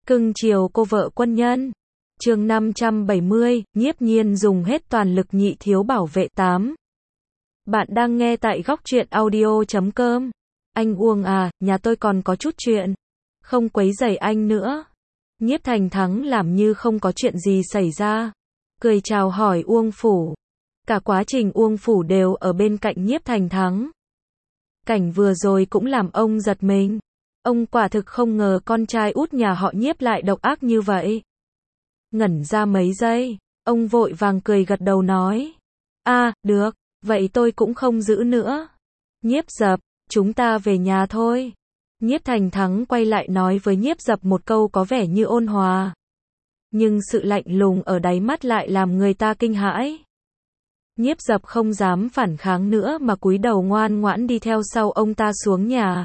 Cưng chiều cô vợ quân nhân. Chương 570, Nhiếp Nhiên dùng hết toàn lực nhị thiếu bảo vệ 8. Bạn đang nghe tại góc truyện audio.com. Anh Uông à, nhà tôi còn có chút chuyện. Không quấy rầy anh nữa. Nhiếp Thành Thắng làm như không có chuyện gì xảy ra. Cười chào hỏi Uông Phủ. Cả quá trình Uông Phủ đều ở bên cạnh Nhiếp Thành Thắng. Cảnh vừa rồi cũng làm ông giật mình. Ông quả thực không ngờ con trai út nhà họ Nhiếp lại độc ác như vậy. Ngẩn ra mấy giây, ông vội vàng cười gật đầu nói. Được, vậy tôi cũng không giữ nữa. Nhiếp Dập, chúng ta về nhà thôi. Nhiếp Thành Thắng quay lại nói với Nhiếp Dập một câu có vẻ như ôn hòa. Nhưng sự lạnh lùng ở đáy mắt lại làm người ta kinh hãi. Nhiếp Dập không dám phản kháng nữa mà cúi đầu ngoan ngoãn đi theo sau ông ta xuống nhà.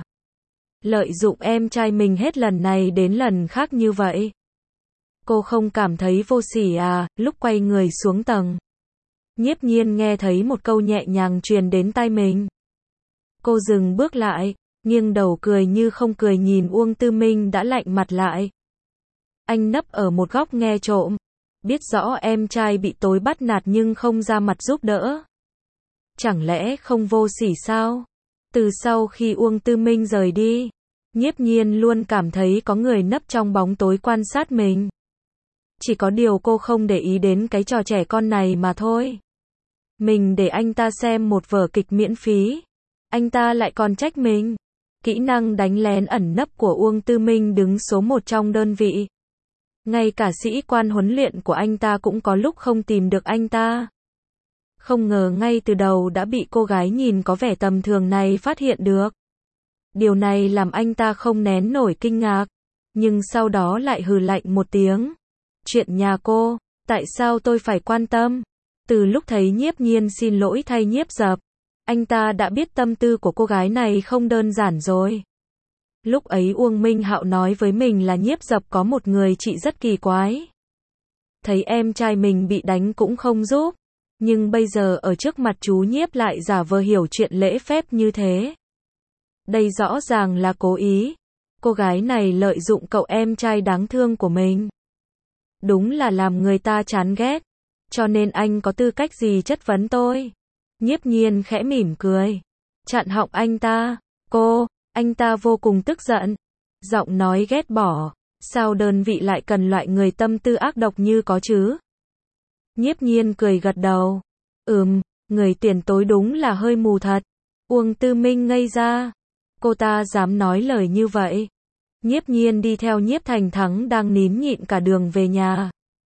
Lợi dụng em trai mình hết lần này đến lần khác như vậy. Cô không cảm thấy vô sỉ à? Lúc quay người xuống tầng, Nhiếp Nhiên nghe thấy một câu nhẹ nhàng truyền đến tai mình. Cô dừng bước lại, nghiêng đầu cười như không cười nhìn Uông Tư Minh đã lạnh mặt lại. Anh nấp ở một góc nghe trộm, biết rõ em trai bị tối bắt nạt nhưng không ra mặt giúp đỡ. Chẳng lẽ không vô sỉ sao? Từ sau khi Uông Tư Minh rời đi, Nhiếp Nhiên luôn cảm thấy có người nấp trong bóng tối quan sát mình. Chỉ có điều cô không để ý đến cái trò trẻ con này mà thôi. Mình để anh ta xem một vở kịch miễn phí, anh ta lại còn trách mình. Kỹ năng đánh lén ẩn nấp của Uông Tư Minh đứng số 1 trong đơn vị. Ngay cả sĩ quan huấn luyện của anh ta cũng có lúc không tìm được anh ta. Không ngờ ngay từ đầu đã bị cô gái nhìn có vẻ tầm thường này phát hiện được. Điều này làm anh ta không nén nổi kinh ngạc, nhưng sau đó lại hừ lạnh một tiếng. Chuyện nhà cô, tại sao tôi phải quan tâm? Từ lúc thấy Nhiếp Nhiên xin lỗi thay Nhiếp Dập, anh ta đã biết tâm tư của cô gái này không đơn giản rồi. Lúc ấy Uông Minh Hạo nói với mình là Nhiếp Dập có một người chị rất kỳ quái. Thấy em trai mình bị đánh cũng không giúp, nhưng bây giờ ở trước mặt chú Nhiếp lại giả vờ hiểu chuyện lễ phép như thế. Đây rõ ràng là cố ý. Cô gái này lợi dụng cậu em trai đáng thương của mình. Đúng là làm người ta chán ghét. Cho nên anh có tư cách gì chất vấn tôi? Nhiếp Nhiên khẽ mỉm cười, chặn họng anh ta. Anh ta vô cùng tức giận. Giọng nói ghét bỏ. Sao đơn vị lại cần loại người tâm tư ác độc như có chứ? Nhiếp Nhiên cười gật đầu. Người tiền tối đúng là hơi mù thật. Uông Tư Minh ngây ra. Cô ta dám nói lời như vậy. Nhiếp Nhiên đi theo Nhiếp Thành Thắng đang nín nhịn cả đường về nhà.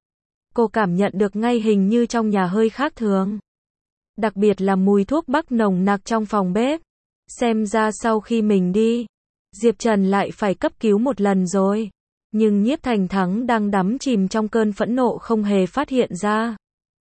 Cô cảm nhận được ngay hình như trong nhà hơi khác thường. Đặc biệt là mùi thuốc bắc nồng nặc trong phòng bếp. Xem ra sau khi mình đi, Diệp Trần lại phải cấp cứu một lần rồi. Nhưng Nhiếp Thành Thắng đang đắm chìm trong cơn phẫn nộ không hề phát hiện ra.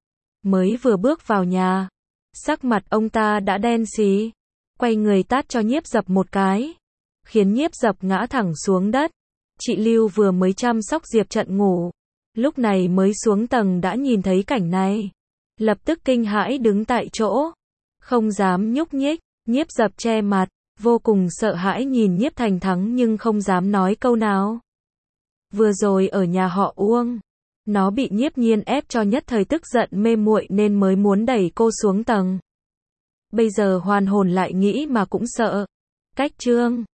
Mới vừa bước vào nhà, sắc mặt ông ta đã đen xì. Quay người tát cho Nhiếp Dập một cái, khiến Nhiếp Dập ngã thẳng xuống đất. Chị Lưu vừa mới chăm sóc Diệp Trần ngủ, lúc này mới xuống tầng đã nhìn thấy cảnh này. Lập tức kinh hãi đứng tại chỗ, không dám nhúc nhích. Nhiếp Dập che mặt, vô cùng sợ hãi nhìn Nhiếp Thành Thắng nhưng không dám nói câu nào. Vừa rồi ở nhà họ Uông, nó bị Nhiếp Nhiên ép cho nhất thời tức giận mê muội nên mới muốn đẩy cô xuống tầng. Bây giờ hoàn hồn lại nghĩ mà cũng sợ. Cách chương